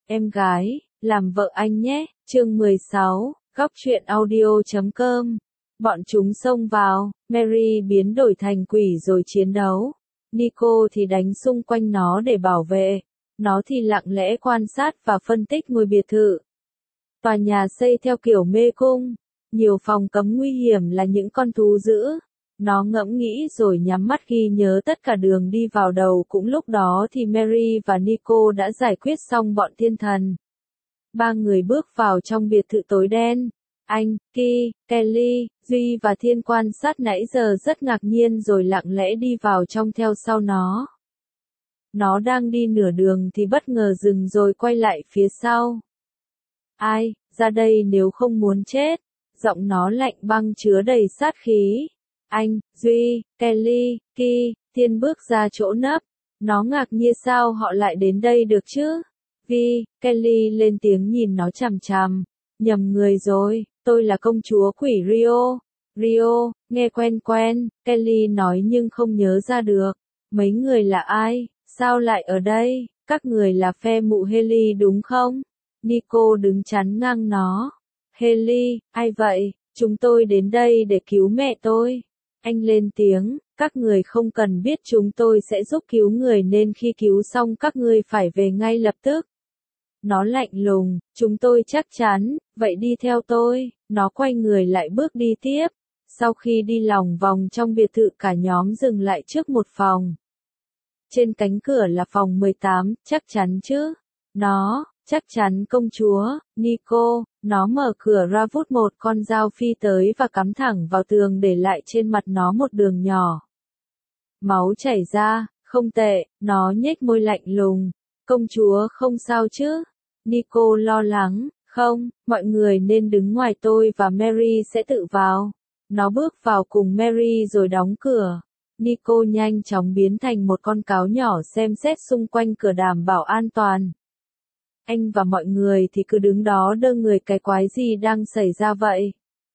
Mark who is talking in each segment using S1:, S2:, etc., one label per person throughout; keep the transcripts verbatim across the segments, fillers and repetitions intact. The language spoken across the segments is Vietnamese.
S1: Em gái, làm vợ anh nhé, chương mười sáu, góc truyện audio chấm com. Bọn chúng xông vào, Mary biến đổi thành quỷ rồi chiến đấu. Nico thì đánh xung quanh nó để bảo vệ. Nó thì lặng lẽ quan sát và phân tích ngôi biệt thự. Tòa nhà xây theo kiểu mê cung. Nhiều phòng cấm nguy hiểm là những con thú dữ. Nó ngẫm nghĩ rồi nhắm mắt ghi nhớ tất cả đường đi vào đầu. Cũng lúc đó thì Mary và Nico đã giải quyết xong bọn thiên thần. Ba người bước vào trong biệt thự tối đen. Anh, Ki, Kelly, Duy và Thiên quan sát nãy giờ rất ngạc nhiên rồi lặng lẽ đi vào trong theo sau nó. Nó đang đi nửa đường thì bất ngờ dừng rồi quay lại phía sau. Ai, ra đây nếu không muốn chết. Giọng nó lạnh băng chứa đầy sát khí. Anh, Duy, Kelly, Ki, Thiên bước ra chỗ nấp. Nó ngạc nhiên sao họ lại đến đây được chứ? Vi, Kelly lên tiếng nhìn nó chằm chằm. Nhầm người rồi, tôi là công chúa quỷ Rio. Rio, nghe quen quen, Kelly nói nhưng không nhớ ra được. Mấy người là ai, sao lại ở đây, các người là phe mụ Haley đúng không? Nico đứng chắn ngang nó. Haley, ai vậy? Chúng tôi đến đây để cứu mẹ tôi. Anh lên tiếng, các người không cần biết chúng tôi sẽ giúp cứu người nên khi cứu xong các ngươi phải về ngay lập tức. Nó lạnh lùng, chúng tôi chắc chắn, vậy đi theo tôi. Nó quay người lại bước đi tiếp. Sau khi đi lòng vòng trong biệt thự cả nhóm dừng lại trước một phòng. Trên cánh cửa là phòng mười tám, chắc chắn chứ? Nó, chắc chắn công chúa, Nico. Nó mở cửa ra vút một con dao phi tới và cắm thẳng vào tường để lại trên mặt nó một đường nhỏ. Máu chảy ra, không tệ, nó nhếch môi lạnh lùng. Công chúa không sao chứ? Nico lo lắng, không, mọi người nên đứng ngoài tôi và Mary sẽ tự vào. Nó bước vào cùng Mary rồi đóng cửa. Nico nhanh chóng biến thành một con cáo nhỏ xem xét xung quanh cửa đảm bảo an toàn. Anh và mọi người thì cứ đứng đó đơ người, cái quái gì đang xảy ra vậy?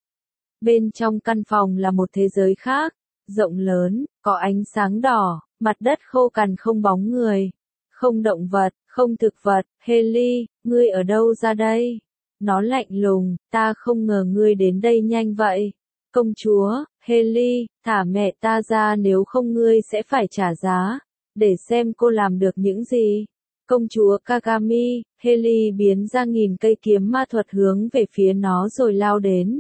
S1: Bên trong căn phòng là một thế giới khác, rộng lớn, có ánh sáng đỏ, mặt đất khô cằn không bóng người, không động vật, không thực vật. Haley, ngươi ở đâu ra đây? Nó lạnh lùng, ta không ngờ ngươi đến đây nhanh vậy. Công chúa, Haley, thả mẹ ta ra nếu không ngươi sẽ phải trả giá, để xem cô làm được những gì. Công chúa Kagami, Haley biến ra nghìn cây kiếm ma thuật hướng về phía nó rồi lao đến.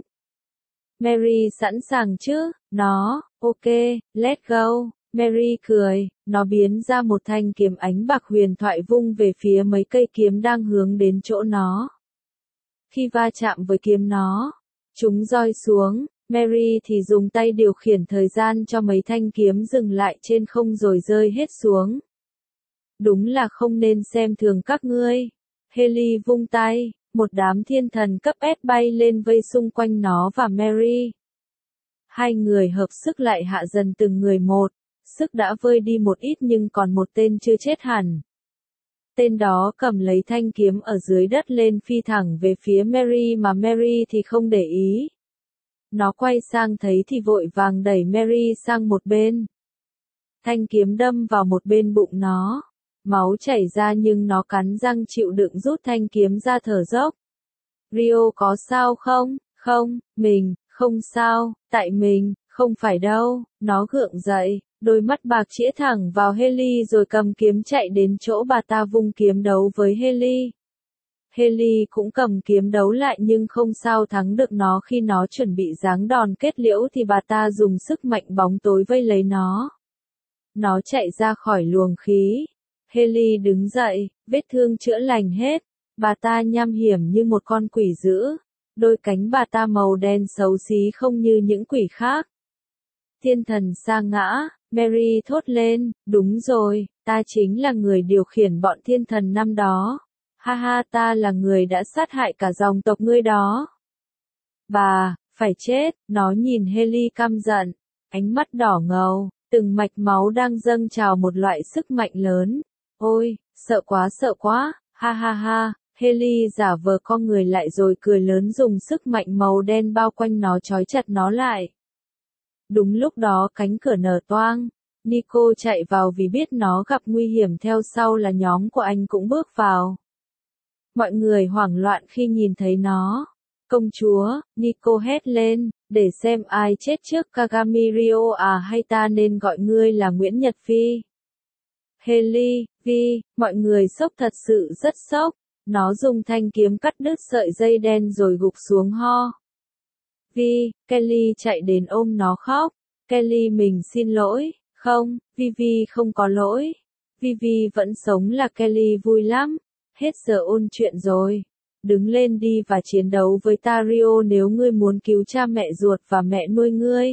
S1: Mary sẵn sàng chứ? Nó, ok, let's go. Mary cười, nó biến ra một thanh kiếm ánh bạc huyền thoại vung về phía mấy cây kiếm đang hướng đến chỗ nó. Khi va chạm với kiếm nó, chúng roi xuống, Mary thì dùng tay điều khiển thời gian cho mấy thanh kiếm dừng lại trên không rồi rơi hết xuống. Đúng là không nên xem thường các ngươi. Haley vung tay, một đám thiên thần cấp S bay lên vây xung quanh nó và Mary. Hai người hợp sức lại hạ dần từng người một. Sức đã vơi đi một ít nhưng còn một tên chưa chết hẳn. Tên đó cầm lấy thanh kiếm ở dưới đất lên phi thẳng về phía Mary mà Mary thì không để ý. Nó quay sang thấy thì vội vàng đẩy Mary sang một bên. Thanh kiếm đâm vào một bên bụng nó. Máu chảy ra nhưng nó cắn răng chịu đựng rút thanh kiếm ra thở dốc. Rio có sao không? Không, mình, không sao, tại mình, không phải đâu. Nó gượng dậy, đôi mắt bạc chĩa thẳng vào Haley rồi cầm kiếm chạy đến chỗ bà ta vung kiếm đấu với Haley. Haley cũng cầm kiếm đấu lại nhưng không sao thắng được nó. Khi nó chuẩn bị giáng đòn kết liễu thì bà ta dùng sức mạnh bóng tối vây lấy nó. Nó chạy ra khỏi luồng khí. Haley đứng dậy, vết thương chữa lành hết. Bà ta nham hiểm như một con quỷ dữ. Đôi cánh bà ta màu đen xấu xí không như những quỷ khác. Thiên thần sa ngã, Mary thốt lên, đúng rồi, ta chính là người điều khiển bọn thiên thần năm đó. Ha ha, ta là người đã sát hại cả dòng tộc ngươi đó. Bà, phải chết. Nó nhìn Haley căm giận, ánh mắt đỏ ngầu, từng mạch máu đang dâng trào một loại sức mạnh lớn. Ôi, sợ quá sợ quá, ha ha ha. Haley giả vờ con người lại rồi cười lớn dùng sức mạnh màu đen bao quanh nó trói chặt nó lại. Đúng lúc đó cánh cửa nở toang. Nico chạy vào vì biết nó gặp nguy hiểm, theo sau là nhóm của anh cũng bước vào. Mọi người hoảng loạn khi nhìn thấy nó. Công chúa, Nico hét lên, để xem ai chết trước Kagami Ryo à hay ta nên gọi ngươi là Nguyễn Nhật Phi. Haley, Vi, mọi người sốc thật sự rất sốc. Nó dùng thanh kiếm cắt đứt sợi dây đen rồi gục xuống ho. Vi, Kelly chạy đến ôm nó khóc. Kelly mình xin lỗi, không, Vivi không có lỗi. Vivi vẫn sống là Kelly vui lắm. Hết giờ ôn chuyện rồi. Đứng lên đi và chiến đấu với Tario nếu ngươi muốn cứu cha mẹ ruột và mẹ nuôi ngươi.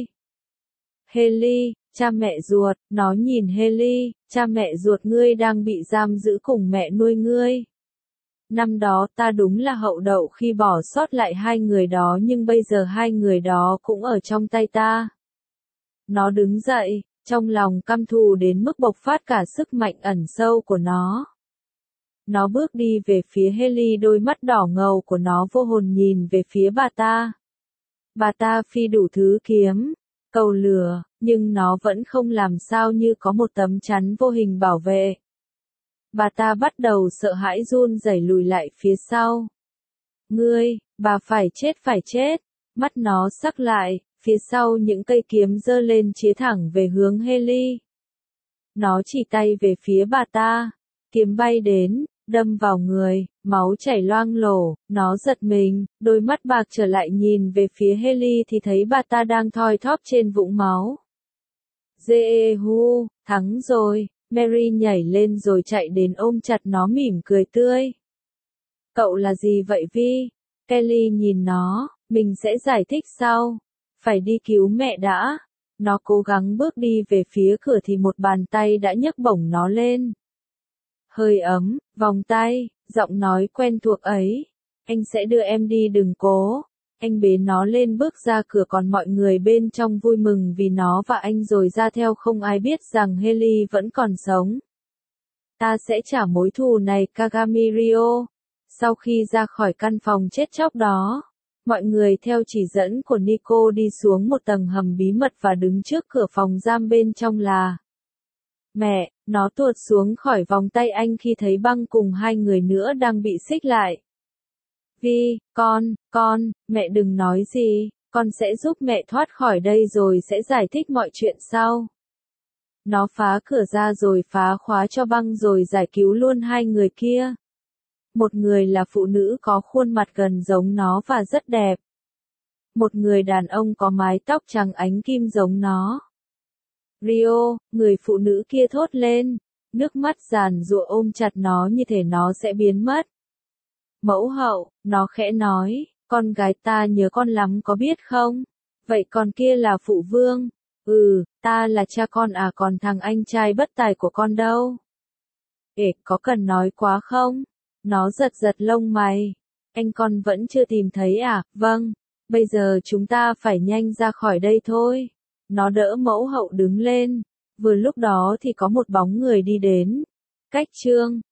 S1: Haley, cha mẹ ruột, nó nhìn Haley, cha mẹ ruột ngươi đang bị giam giữ cùng mẹ nuôi ngươi. Năm đó ta đúng là hậu đậu khi bỏ sót lại hai người đó nhưng bây giờ hai người đó cũng ở trong tay ta. Nó đứng dậy, trong lòng căm thù đến mức bộc phát cả sức mạnh ẩn sâu của nó. Nó bước đi về phía Haley, đôi mắt đỏ ngầu của nó vô hồn nhìn về phía bà ta. Bà ta phi đủ thứ kiếm, cầu lửa, nhưng nó vẫn không làm sao như có một tấm chắn vô hình bảo vệ. Bà ta bắt đầu sợ hãi run rẩy lùi lại phía sau. Ngươi, bà phải chết phải chết. Mắt nó sắc lại, phía sau những cây kiếm giơ lên chĩa thẳng về hướng Haley. Nó chỉ tay về phía bà ta. Kiếm bay đến, đâm vào người, máu chảy loang lổ, nó giật mình, đôi mắt bạc trở lại nhìn về phía Haley thì thấy bà ta đang thoi thóp trên vũng máu. Jehu, thắng rồi, Mary nhảy lên rồi chạy đến ôm chặt nó mỉm cười tươi. Cậu là gì vậy Vi? Kelly nhìn nó, mình sẽ giải thích sau. Phải đi cứu mẹ đã. Nó cố gắng bước đi về phía cửa thì một bàn tay đã nhấc bổng nó lên. Hơi ấm, vòng tay, giọng nói quen thuộc ấy. Anh sẽ đưa em đi đừng cố. Anh bế nó lên bước ra cửa còn mọi người bên trong vui mừng vì nó và anh rồi ra theo không ai biết rằng Haley vẫn còn sống. Ta sẽ trả mối thù này Kagami Ryo. Sau khi ra khỏi căn phòng chết chóc đó, mọi người theo chỉ dẫn của Nico đi xuống một tầng hầm bí mật và đứng trước cửa phòng giam bên trong là mẹ. Nó tuột xuống khỏi vòng tay anh khi thấy băng cùng hai người nữa đang bị xích lại. Vi, con, con, mẹ đừng nói gì, con sẽ giúp mẹ thoát khỏi đây rồi sẽ giải thích mọi chuyện sau. Nó phá cửa ra rồi phá khóa cho băng rồi giải cứu luôn hai người kia. Một người là phụ nữ có khuôn mặt gần giống nó và rất đẹp. Một người đàn ông có mái tóc trắng ánh kim giống nó. Rio, người phụ nữ kia thốt lên, nước mắt giàn giụa ôm chặt nó như thể nó sẽ biến mất. Mẫu hậu, nó khẽ nói, con gái ta nhớ con lắm có biết không? Vậy con kia là phụ vương? Ừ, ta là cha con à, còn thằng anh trai bất tài của con đâu? Ê, có cần nói quá không? Nó giật giật lông mày. Anh con vẫn chưa tìm thấy à? Vâng, bây giờ chúng ta phải nhanh ra khỏi đây thôi. Nó đỡ mẫu hậu đứng lên. Vừa lúc đó thì có một bóng người đi đến. Cách Trương,